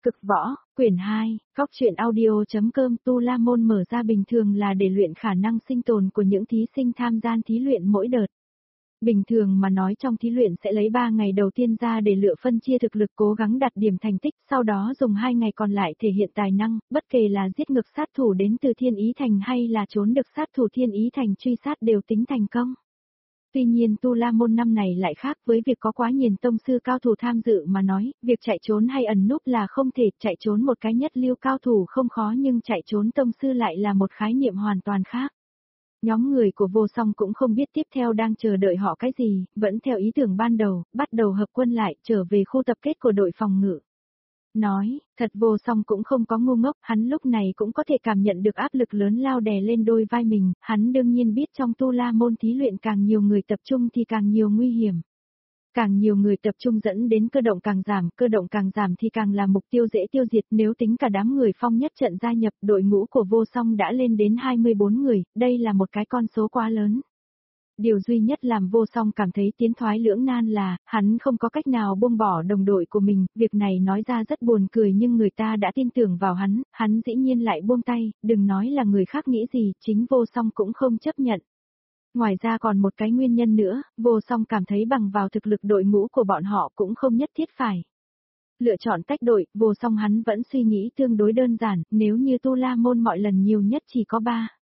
Cực võ, quyển 2, góc truyện audio.com. Tu La Môn mở ra bình thường là để luyện khả năng sinh tồn của những thí sinh tham gia thí luyện mỗi đợt. Bình thường mà nói trong thí luyện sẽ lấy 3 ngày đầu tiên ra để lựa phân chia thực lực, cố gắng đạt điểm thành tích, sau đó dùng 2 ngày còn lại thể hiện tài năng, bất kể là giết ngược sát thủ đến từ Thiên Ý Thành hay là trốn được sát thủ Thiên Ý Thành truy sát đều tính thành công. Tuy nhiên Tu La Môn năm này lại khác, với việc có quá nhiều tông sư cao thủ tham dự mà nói, việc chạy trốn hay ẩn núp là không thể, chạy trốn một cái nhất lưu cao thủ không khó nhưng chạy trốn tông sư lại là một khái niệm hoàn toàn khác. Nhóm người của Vô Song cũng không biết tiếp theo đang chờ đợi họ cái gì, vẫn theo ý tưởng ban đầu, bắt đầu hợp quân lại, trở về khu tập kết của đội phòng ngự. Nói, thật Vô Song cũng không có ngu ngốc, hắn lúc này cũng có thể cảm nhận được áp lực lớn lao đè lên đôi vai mình, hắn đương nhiên biết trong Tu La Môn thí luyện càng nhiều người tập trung thì càng nhiều nguy hiểm. Càng nhiều người tập trung dẫn đến cơ động càng giảm thì càng là mục tiêu dễ tiêu diệt, nếu tính cả đám người phong nhất trận gia nhập, đội ngũ của Vô Song đã lên đến 24 người, đây là một cái con số quá lớn. Điều duy nhất làm Vô Song cảm thấy tiến thoái lưỡng nan là, hắn không có cách nào buông bỏ đồng đội của mình, việc này nói ra rất buồn cười nhưng người ta đã tin tưởng vào hắn dĩ nhiên lại buông tay, đừng nói là người khác nghĩ gì, chính Vô Song cũng không chấp nhận. Ngoài ra còn một cái nguyên nhân nữa, Vô Song cảm thấy bằng vào thực lực đội ngũ của bọn họ cũng không nhất thiết phải lựa chọn tách đội, Vô Song hắn vẫn suy nghĩ tương đối đơn giản, nếu như Tu La Môn mọi lần nhiều nhất chỉ có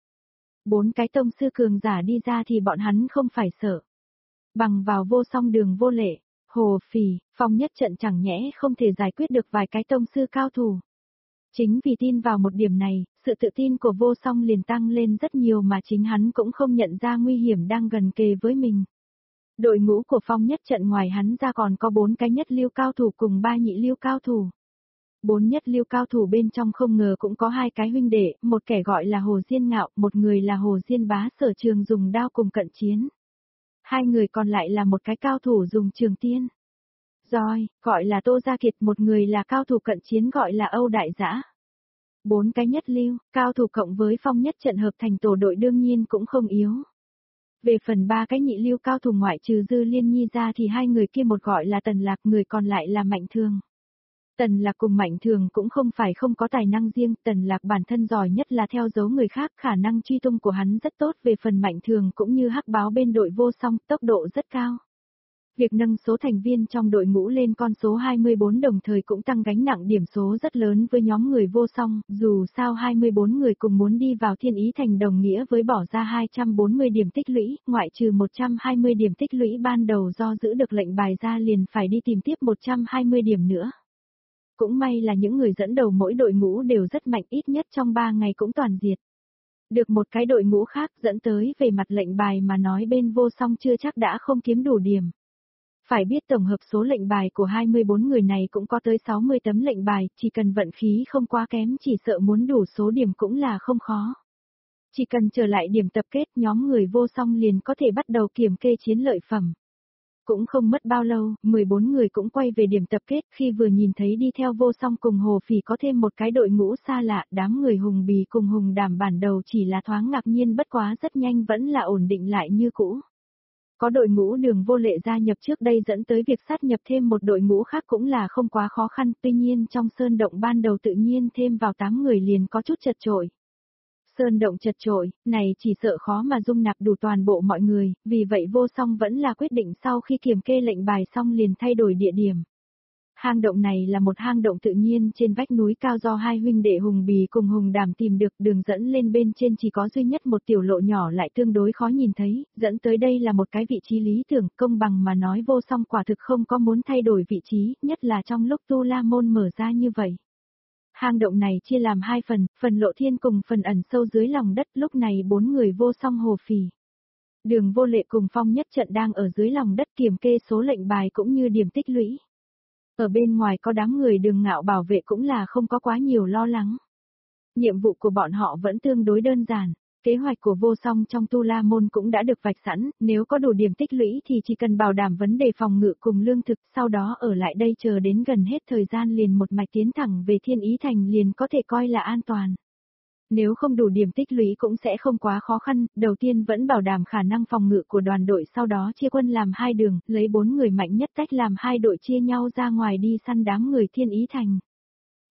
4 cái tông sư cường giả đi ra thì bọn hắn không phải sợ. Bằng vào Vô Song, Đường Vô Lệ, Hồ Phỉ, phong nhất trận chẳng nhẽ không thể giải quyết được vài cái tông sư cao thủ. Chính vì tin vào một điểm này, sự tự tin của Vô Song liền tăng lên rất nhiều mà chính hắn cũng không nhận ra nguy hiểm đang gần kề với mình. Đội ngũ của phong nhất trận ngoài hắn ra còn có 4 cái nhất lưu cao thủ cùng 3 nhị lưu cao thủ. 4 nhất lưu cao thủ bên trong không ngờ cũng có 2 cái huynh đệ, một kẻ gọi là Hồ Diên Ngạo, một người là Hồ Diên Bá sở trường dùng đao cùng cận chiến. 2 người còn lại là một cái cao thủ dùng trường tiên roi, gọi là Tô Gia Kiệt, một người là cao thủ cận chiến gọi là Âu Đại Dã. 4 cái nhất lưu, cao thủ cộng với phong nhất trận hợp thành tổ đội đương nhiên cũng không yếu. Về phần 3 cái nhị lưu cao thủ ngoại trừ Dư Liên Nhi ra thì 2 người kia một gọi là Tần Lạc, người còn lại là Mạnh Thường. Tần Lạc cùng Mạnh Thường cũng không phải không có tài năng riêng, Tần Lạc bản thân giỏi nhất là theo dấu người khác, khả năng truy tung của hắn rất tốt, về phần Mạnh Thường cũng như hắc báo bên đội Vô Song, tốc độ rất cao. Việc nâng số thành viên trong đội ngũ lên con số 24 đồng thời cũng tăng gánh nặng điểm số rất lớn với nhóm người Vô Song, dù sao 24 người cùng muốn đi vào Thiên Ý Thành đồng nghĩa với bỏ ra 240 điểm tích lũy, ngoại trừ 120 điểm tích lũy ban đầu do giữ được lệnh bài ra liền phải đi tìm tiếp 120 điểm nữa. Cũng may là những người dẫn đầu mỗi đội ngũ đều rất mạnh, ít nhất trong 3 ngày cũng toàn diệt. Được một cái đội ngũ khác dẫn tới về mặt lệnh bài mà nói bên Vô Song chưa chắc đã không kiếm đủ điểm. Phải biết tổng hợp số lệnh bài của 24 người này cũng có tới 60 tấm lệnh bài, chỉ cần vận khí không quá kém chỉ sợ muốn đủ số điểm cũng là không khó. Chỉ cần trở lại điểm tập kết nhóm người Vô Song liền có thể bắt đầu kiểm kê chiến lợi phẩm. Cũng không mất bao lâu, 14 người cũng quay về điểm tập kết, khi vừa nhìn thấy đi theo Vô Song cùng Hồ Phỉ có thêm một cái đội ngũ xa lạ, đám người Hùng Bì cùng Hùng Đảm bản đầu chỉ là thoáng ngạc nhiên bất quá rất nhanh vẫn là ổn định lại như cũ. Có đội ngũ Đường Vô Lệ gia nhập trước đây dẫn tới việc sát nhập thêm một đội ngũ khác cũng là không quá khó khăn, tuy nhiên trong sơn động ban đầu tự nhiên thêm vào 8 người liền có chút chật chội. Sơn động chật chội, này chỉ sợ khó mà dung nạp đủ toàn bộ mọi người, vì vậy Vô Song vẫn là quyết định sau khi kiểm kê lệnh bài xong liền thay đổi địa điểm. Hang động này là một hang động tự nhiên trên vách núi cao do 2 huynh đệ Hùng Bì cùng Hùng Đảm tìm được, đường dẫn lên bên trên chỉ có duy nhất một tiểu lộ nhỏ lại tương đối khó nhìn thấy, dẫn tới đây là một cái vị trí lý tưởng, công bằng mà nói Vô Song quả thực không có muốn thay đổi vị trí, nhất là trong lúc Tu La Môn mở ra như vậy. Hang động này chia làm 2 phần, phần lộ thiên cùng phần ẩn sâu dưới lòng đất, lúc này 4 người Vô Song, Hồ Phỉ, Đường Vô Lệ cùng phong nhất trận đang ở dưới lòng đất kiểm kê số lệnh bài cũng như điểm tích lũy. Ở bên ngoài có đám người Đường Ngạo bảo vệ cũng là không có quá nhiều lo lắng. Nhiệm vụ của bọn họ vẫn tương đối đơn giản. Kế hoạch của Vô Song trong Tu La Môn cũng đã được vạch sẵn, nếu có đủ điểm tích lũy thì chỉ cần bảo đảm vấn đề phòng ngự cùng lương thực, sau đó ở lại đây chờ đến gần hết thời gian liền một mạch tiến thẳng về Thiên Ý Thành liền có thể coi là an toàn. Nếu không đủ điểm tích lũy cũng sẽ không quá khó khăn, đầu tiên vẫn bảo đảm khả năng phòng ngự của đoàn đội, sau đó chia quân làm 2 đường, lấy 4 người mạnh nhất tách làm 2 đội chia nhau ra ngoài đi săn đám người Thiên Ý Thành.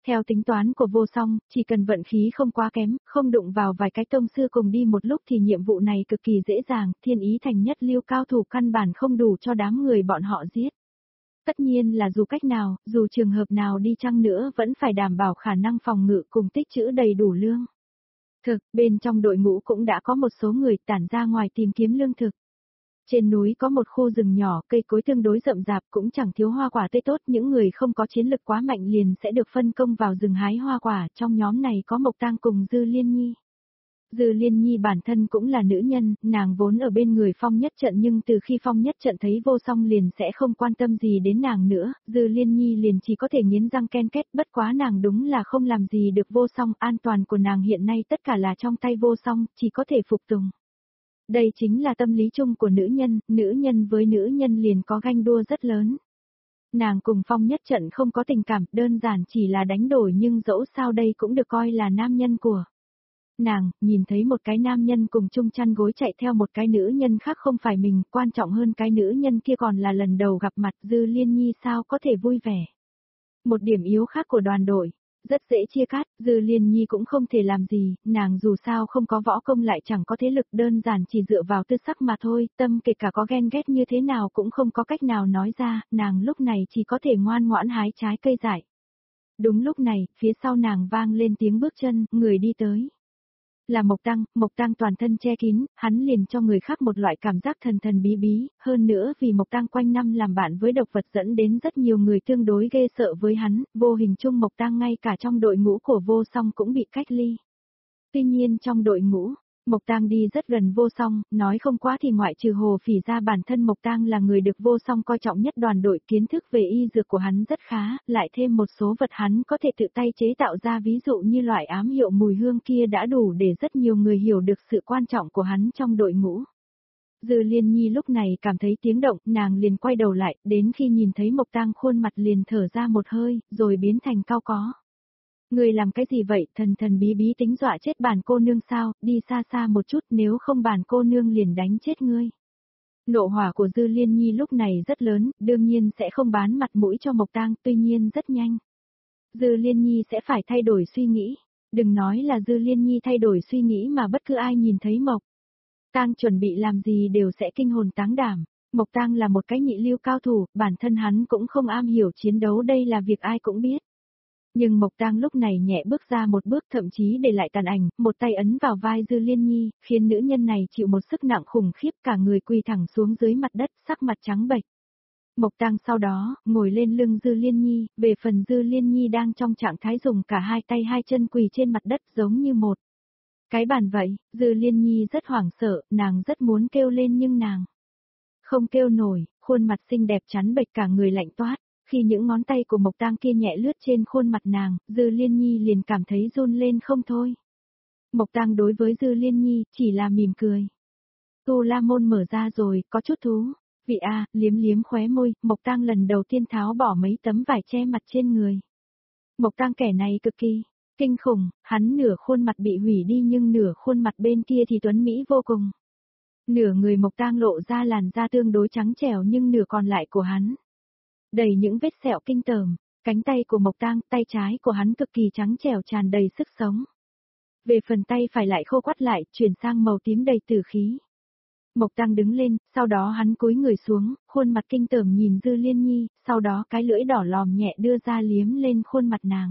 Theo tính toán của Vô Song, chỉ cần vận khí không quá kém, không đụng vào vài cái tông sư cùng đi một lúc thì nhiệm vụ này cực kỳ dễ dàng, thiên ý thành nhất lưu cao thủ căn bản không đủ cho đám người bọn họ giết. Tất nhiên là dù cách nào, dù trường hợp nào đi chăng nữa vẫn phải đảm bảo khả năng phòng ngự cùng tích trữ đầy đủ lương. Thực, bên trong đội ngũ cũng đã có một số người tản ra ngoài tìm kiếm lương thực. Trên núi có một khu rừng nhỏ, cây cối tương đối rậm rạp cũng chẳng thiếu hoa quả tươi tốt, những người không có chiến lực quá mạnh liền sẽ được phân công vào rừng hái hoa quả, trong nhóm này có Mộc Tang cùng Dư Liên Nhi. Dư Liên Nhi bản thân cũng là nữ nhân, nàng vốn ở bên người Phong Nhất Trận nhưng từ khi Phong Nhất Trận thấy Vô Song liền sẽ không quan tâm gì đến nàng nữa, Dư Liên Nhi liền chỉ có thể nghiến răng ken kết, bất quá nàng đúng là không làm gì được Vô Song, an toàn của nàng hiện nay tất cả là trong tay Vô Song, chỉ có thể phục tùng. Đây chính là tâm lý chung của nữ nhân với nữ nhân liền có ganh đua rất lớn. Nàng cùng Phong Nhất Trận không có tình cảm, đơn giản chỉ là đánh đổi nhưng dẫu sao đây cũng được coi là nam nhân của nàng. Nhìn thấy một cái nam nhân cùng chung chăn gối chạy theo một cái nữ nhân khác không phải mình, quan trọng hơn cái nữ nhân kia còn là lần đầu gặp mặt, Dư Liên Nhi sao có thể vui vẻ. Một điểm yếu khác của đoàn đội, rất dễ chia cắt, Dư Liên Nhi cũng không thể làm gì, nàng dù sao không có võ công lại chẳng có thế lực, đơn giản chỉ dựa vào tư sắc mà thôi, tâm kể cả có ghen ghét như thế nào cũng không có cách nào nói ra, nàng lúc này chỉ có thể ngoan ngoãn hái trái cây dại. Đúng lúc này, phía sau nàng vang lên tiếng bước chân, người đi tới. Là Mộc Tăng toàn thân che kín, hắn liền cho người khác một loại cảm giác thần thần bí bí, hơn nữa vì Mộc Tăng quanh năm làm bạn với độc vật dẫn đến rất nhiều người tương đối ghê sợ với hắn, vô hình chung Mộc Tăng ngay cả trong đội ngũ của Vô Song cũng bị cách ly. Tuy nhiên trong đội ngũ, Mộc Tăng đi rất gần Vô Song, nói không quá thì ngoại trừ Hồ Phỉ ra bản thân Mộc Tăng là người được Vô Song coi trọng nhất đoàn đội, kiến thức về y dược của hắn rất khá, lại thêm một số vật hắn có thể tự tay chế tạo ra, ví dụ như loại ám hiệu mùi hương kia đã đủ để rất nhiều người hiểu được sự quan trọng của hắn trong đội ngũ. Dư Liên Nhi lúc này cảm thấy tiếng động, nàng liền quay đầu lại, đến khi nhìn thấy Mộc Tăng khuôn mặt liền thở ra một hơi, rồi biến thành cau có. Người làm cái gì vậy, thần thần bí bí tính dọa chết bản cô nương sao, đi xa xa một chút nếu không bản cô nương liền đánh chết ngươi. Nộ hỏa của Dư Liên Nhi lúc này rất lớn, đương nhiên sẽ không bán mặt mũi cho Mộc Tăng, tuy nhiên rất nhanh. Dư Liên Nhi sẽ phải thay đổi suy nghĩ, đừng nói là Dư Liên Nhi thay đổi suy nghĩ mà bất cứ ai nhìn thấy Mộc Tăng chuẩn bị làm gì đều sẽ kinh hồn táng đảm. Mộc Tăng là một cái nhị lưu cao thủ, bản thân hắn cũng không am hiểu chiến đấu, đây là việc ai cũng biết. Nhưng Mộc Tăng lúc này nhẹ bước ra một bước, thậm chí để lại tàn ảnh, một tay ấn vào vai Dư Liên Nhi, khiến nữ nhân này chịu một sức nặng khủng khiếp, cả người quỳ thẳng xuống dưới mặt đất, sắc mặt trắng bệch. Mộc Tăng sau đó, ngồi lên lưng Dư Liên Nhi, về phần Dư Liên Nhi đang trong trạng thái dùng cả hai tay hai chân quỳ trên mặt đất giống như một cái bàn vậy. Dư Liên Nhi rất hoảng sợ, nàng rất muốn kêu lên nhưng nàng không kêu nổi, khuôn mặt xinh đẹp trắng bệch, cả người lạnh toát. Khi những ngón tay của Mộc Tăng kia nhẹ lướt trên khuôn mặt nàng, Dư Liên Nhi liền cảm thấy run lên không thôi. Mộc Tăng đối với Dư Liên Nhi, chỉ là mỉm cười. Tu La Môn mở ra rồi, có chút thú. Vị a, liếm liếm khóe môi, Mộc Tăng lần đầu tiên tháo bỏ mấy tấm vải che mặt trên người. Mộc Tăng kẻ này cực kỳ kinh khủng, hắn nửa khuôn mặt bị hủy đi nhưng nửa khuôn mặt bên kia thì tuấn mỹ vô cùng. Nửa người Mộc Tăng lộ ra làn da tương đối trắng trẻo nhưng nửa còn lại của hắn đầy những vết sẹo kinh tởm, cánh tay của Mộc Tăng, tay trái của hắn cực kỳ trắng trẻo tràn đầy sức sống. Về phần tay phải lại khô quắt lại, chuyển sang màu tím đầy tử khí. Mộc Tăng đứng lên, sau đó hắn cúi người xuống, khuôn mặt kinh tởm nhìn Dư Liên Nhi, sau đó cái lưỡi đỏ lòm nhẹ đưa ra liếm lên khuôn mặt nàng.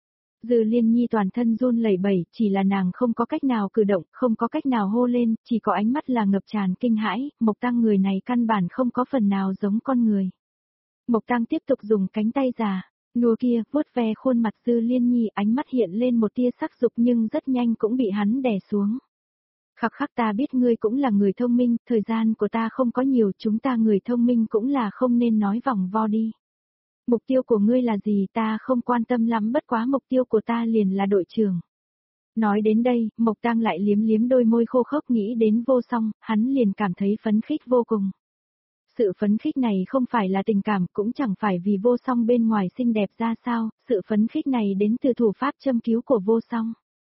Dư Liên Nhi toàn thân run lẩy bẩy, chỉ là nàng không có cách nào cử động, không có cách nào hô lên, chỉ có ánh mắt là ngập tràn kinh hãi, Mộc Tăng người này căn bản không có phần nào giống con người. Mộc Tăng tiếp tục dùng cánh tay già, nua kia, vuốt ve khuôn mặt Dư Liên Nhi, ánh mắt hiện lên một tia sắc dục nhưng rất nhanh cũng bị hắn đè xuống. Khắc khắc, ta biết ngươi cũng là người thông minh, thời gian của ta không có nhiều, chúng ta người thông minh cũng là không nên nói vòng vo đi. Mục tiêu của ngươi là gì ta không quan tâm lắm, bất quá mục tiêu của ta liền là đội trưởng. Nói đến đây, Mộc Tăng lại liếm liếm đôi môi khô khốc, nghĩ đến Vô Song, hắn liền cảm thấy phấn khích vô cùng. Sự phấn khích này không phải là tình cảm, cũng chẳng phải vì Vô Song bên ngoài xinh đẹp ra sao, sự phấn khích này đến từ thủ pháp châm cứu của Vô Song.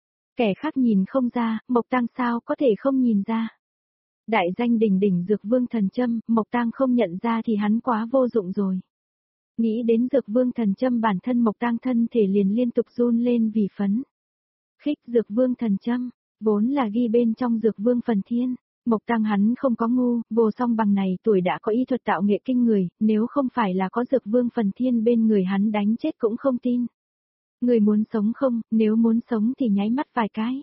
Kẻ khác nhìn không ra, Mộc Tăng sao có thể không nhìn ra. Đại danh đỉnh đỉnh dược vương thần châm, Mộc Tăng không nhận ra thì hắn quá vô dụng rồi. Nghĩ đến dược vương thần châm bản thân Mộc Tang thân thể liền liên tục run lên vì phấn. Khích dược vương thần châm, vốn là ghi bên trong dược vương phần thiên. Mộc Tang hắn không có ngu, vô song bằng này tuổi đã có y thuật tạo nghệ kinh người, nếu không phải là có dược vương phần thiên bên người hắn đánh chết cũng không tin. Người muốn sống không, nếu muốn sống thì nháy mắt vài cái.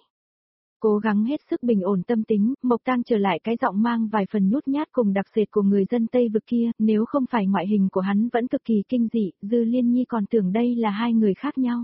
Cố gắng hết sức bình ổn tâm tính, Mộc Tang trở lại cái giọng mang vài phần nhút nhát cùng đặc sệt của người dân Tây vực kia, nếu không phải ngoại hình của hắn vẫn cực kỳ kinh dị, Dư Liên Nhi còn tưởng đây là hai người khác nhau.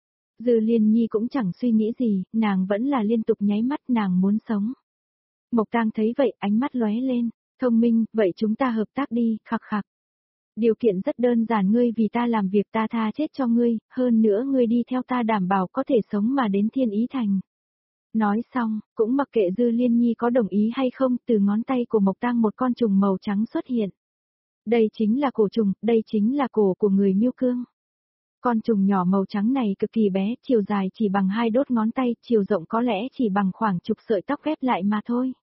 Dư Liên Nhi cũng chẳng suy nghĩ gì, nàng vẫn là liên tục nháy mắt nàng muốn sống. Mộc Tang thấy vậy ánh mắt lóe lên, thông minh, vậy chúng ta hợp tác đi, khặc khặc. Điều kiện rất đơn giản, ngươi vì ta làm việc ta tha chết cho ngươi, hơn nữa ngươi đi theo ta đảm bảo có thể sống mà đến Thiên Ý Thành. Nói xong, cũng mặc kệ Dư Liên Nhi có đồng ý hay không, từ ngón tay của Mộc Tang một con trùng màu trắng xuất hiện. Đây chính là cổ trùng, đây chính là cổ của người Miêu Cương. Con trùng nhỏ màu trắng này cực kỳ bé, chiều dài chỉ bằng 2 đốt ngón tay, chiều rộng có lẽ chỉ bằng khoảng chục sợi tóc ghép lại mà thôi.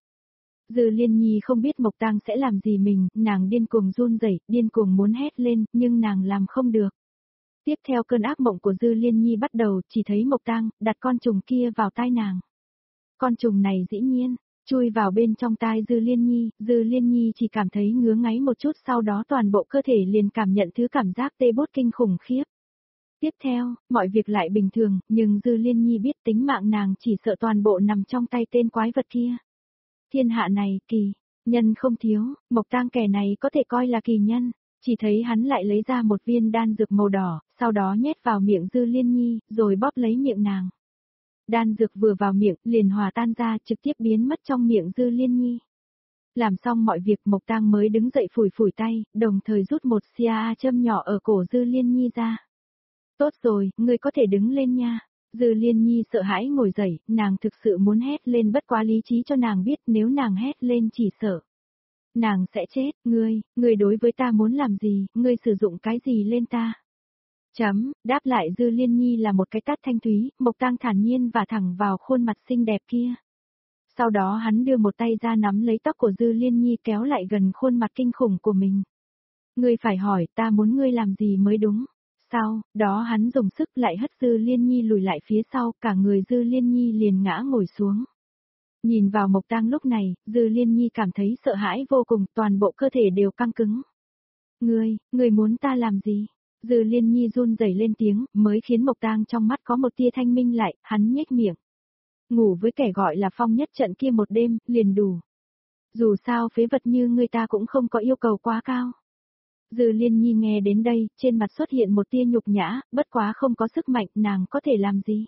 Dư Liên Nhi không biết Mộc Tang sẽ làm gì mình, nàng điên cuồng run rẩy, điên cuồng muốn hét lên, nhưng nàng làm không được. Tiếp theo cơn ác mộng của Dư Liên Nhi bắt đầu, chỉ thấy Mộc Tang đặt con trùng kia vào tai nàng. Con trùng này dĩ nhiên, chui vào bên trong tai Dư Liên Nhi chỉ cảm thấy ngứa ngáy một chút, sau đó toàn bộ cơ thể liền cảm nhận thứ cảm giác tê bốt kinh khủng khiếp. Tiếp theo, mọi việc lại bình thường, nhưng Dư Liên Nhi biết tính mạng nàng chỉ sợ toàn bộ nằm trong tay tên quái vật kia. Thiên hạ này, kỳ nhân không thiếu, Mộc Tang kẻ này có thể coi là kỳ nhân, chỉ thấy hắn lại lấy ra một viên đan dược màu đỏ, sau đó nhét vào miệng Dư Liên Nhi, rồi bóp lấy miệng nàng. Đan dược vừa vào miệng, liền hòa tan ra, trực tiếp biến mất trong miệng Dư Liên Nhi. Làm xong mọi việc, Mộc Tang mới đứng dậy phủi phủi tay, đồng thời rút một xia châm nhỏ ở cổ Dư Liên Nhi ra. Tốt rồi, ngươi có thể đứng lên nha. Dư Liên Nhi sợ hãi ngồi dậy, nàng thực sự muốn hét lên, bất quá lý trí cho nàng biết nếu nàng hét lên chỉ sợ nàng sẽ chết. Ngươi đối với ta muốn làm gì, ngươi sử dụng cái gì lên ta? Đáp lại Dư Liên Nhi là một cái tát thanh thúy, Mộc Tang thản nhiên và thẳng vào khuôn mặt xinh đẹp kia. Sau đó hắn đưa một tay ra nắm lấy tóc của Dư Liên Nhi kéo lại gần khuôn mặt kinh khủng của mình. Ngươi phải hỏi ta muốn ngươi làm gì mới đúng. Sau đó hắn dùng sức lại hất Dư Liên Nhi lùi lại phía sau, cả người Dư Liên Nhi liền ngã ngồi xuống. Nhìn vào Mộc Tang lúc này, Dư Liên Nhi cảm thấy sợ hãi vô cùng, toàn bộ cơ thể đều căng cứng. Ngươi muốn ta làm gì? Dư Liên Nhi run rẩy lên tiếng, mới khiến Mộc Tang trong mắt có một tia thanh minh lại, hắn nhếch miệng. Ngủ với kẻ gọi là Phong Nhất Trận kia một đêm, liền đủ. Dù sao phế vật như ngươi ta cũng không có yêu cầu quá cao. Dư Liên Nhi nghe đến đây, trên mặt xuất hiện một tia nhục nhã, bất quá không có sức mạnh, nàng có thể làm gì?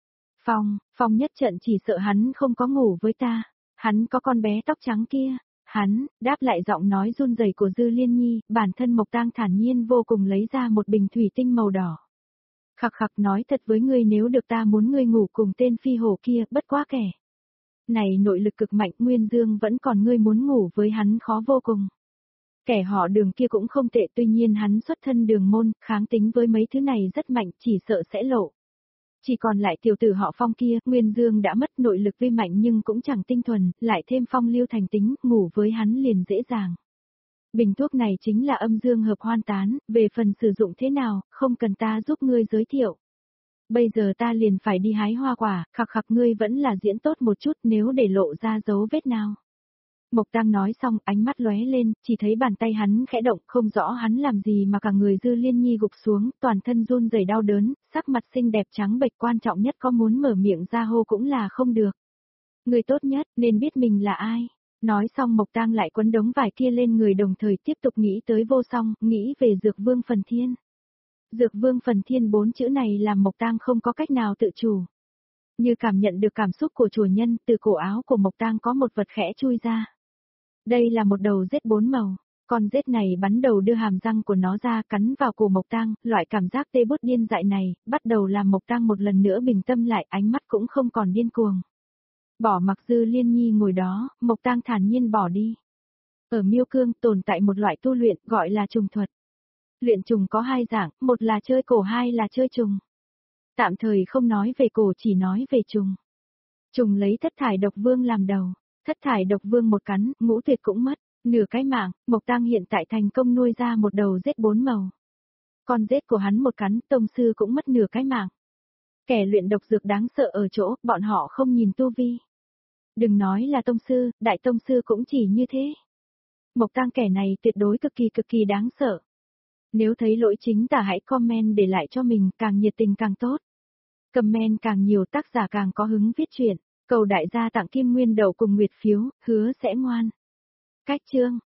Phong Nhất Trận chỉ sợ hắn không có ngủ với ta, hắn có con bé tóc trắng kia. Hắn, đáp lại giọng nói run rẩy của Dư Liên Nhi, bản thân Mộc Tang thản nhiên vô cùng lấy ra một bình thủy tinh màu đỏ. Khặc khặc nói thật với ngươi, nếu được ta muốn ngươi ngủ cùng tên phi hổ kia, bất quá kẻ này nội lực cực mạnh, Nguyên Dương vẫn còn, ngươi muốn ngủ với hắn khó vô cùng. Kẻ họ Đường kia cũng không tệ, tuy nhiên hắn xuất thân Đường môn, kháng tính với mấy thứ này rất mạnh, chỉ sợ sẽ lộ. Chỉ còn lại tiểu tử họ Phong kia, Nguyên Dương đã mất, nội lực tuy mạnh nhưng cũng chẳng tinh thuần, lại thêm phong lưu thành tính, ngủ với hắn liền dễ dàng. Bình thuốc này chính là âm dương hợp hoan tán, về phần sử dụng thế nào, không cần ta giúp ngươi giới thiệu. Bây giờ ta liền phải đi hái hoa quả, khặc khặc ngươi vẫn là diễn tốt một chút, nếu để lộ ra dấu vết nào. Mộc Tang nói xong, ánh mắt lóe lên, chỉ thấy bàn tay hắn khẽ động, không rõ hắn làm gì mà cả người Dư Liên Nhi gục xuống, toàn thân run rẩy đau đớn, sắc mặt xinh đẹp trắng bệch, quan trọng nhất có muốn mở miệng ra hô cũng là không được. Người tốt nhất nên biết mình là ai. Nói xong Mộc Tang lại quấn đống vải kia lên người, đồng thời tiếp tục nghĩ tới Vô Song, nghĩ về Dược Vương Phần Thiên. Dược Vương Phần Thiên 4 chữ này làm Mộc Tang không có cách nào tự chủ. Như cảm nhận được cảm xúc của chủ nhân, từ cổ áo của Mộc Tang có một vật khẽ chui ra. Đây là một đầu rết 4 màu, con rết này bắn đầu đưa hàm răng của nó ra cắn vào cổ Mộc Tang, loại cảm giác tê bút điên dại này, bắt đầu làm Mộc Tang một lần nữa bình tâm lại, ánh mắt cũng không còn điên cuồng. Bỏ mặc Dư Liên Nhi ngồi đó, Mộc Tang thản nhiên bỏ đi. Ở Miêu Cương tồn tại một loại tu luyện gọi là trùng thuật. Luyện trùng có hai dạng, một là chơi cổ, hai là chơi trùng. Tạm thời không nói về cổ, chỉ nói về trùng. Trùng lấy Thất Thải Độc Vương làm đầu. Thất Thải Độc Vương một cắn, Ngũ Tuyệt cũng mất, nửa cái mạng, Mộc Tang hiện tại thành công nuôi ra một đầu rết 4 màu. Con rết của hắn một cắn, tông sư cũng mất nửa cái mạng. Kẻ luyện độc dược đáng sợ ở chỗ, bọn họ không nhìn tu vi. Đừng nói là tông sư, đại tông sư cũng chỉ như thế. Mộc Tang kẻ này tuyệt đối cực kỳ đáng sợ. Nếu thấy lỗi chính tả hãy comment để lại cho mình, càng nhiệt tình càng tốt. Comment càng nhiều tác giả càng có hứng viết truyện. Cầu đại gia tặng kim nguyên đậu cùng nguyệt phiếu, hứa sẽ ngoan. Cách chương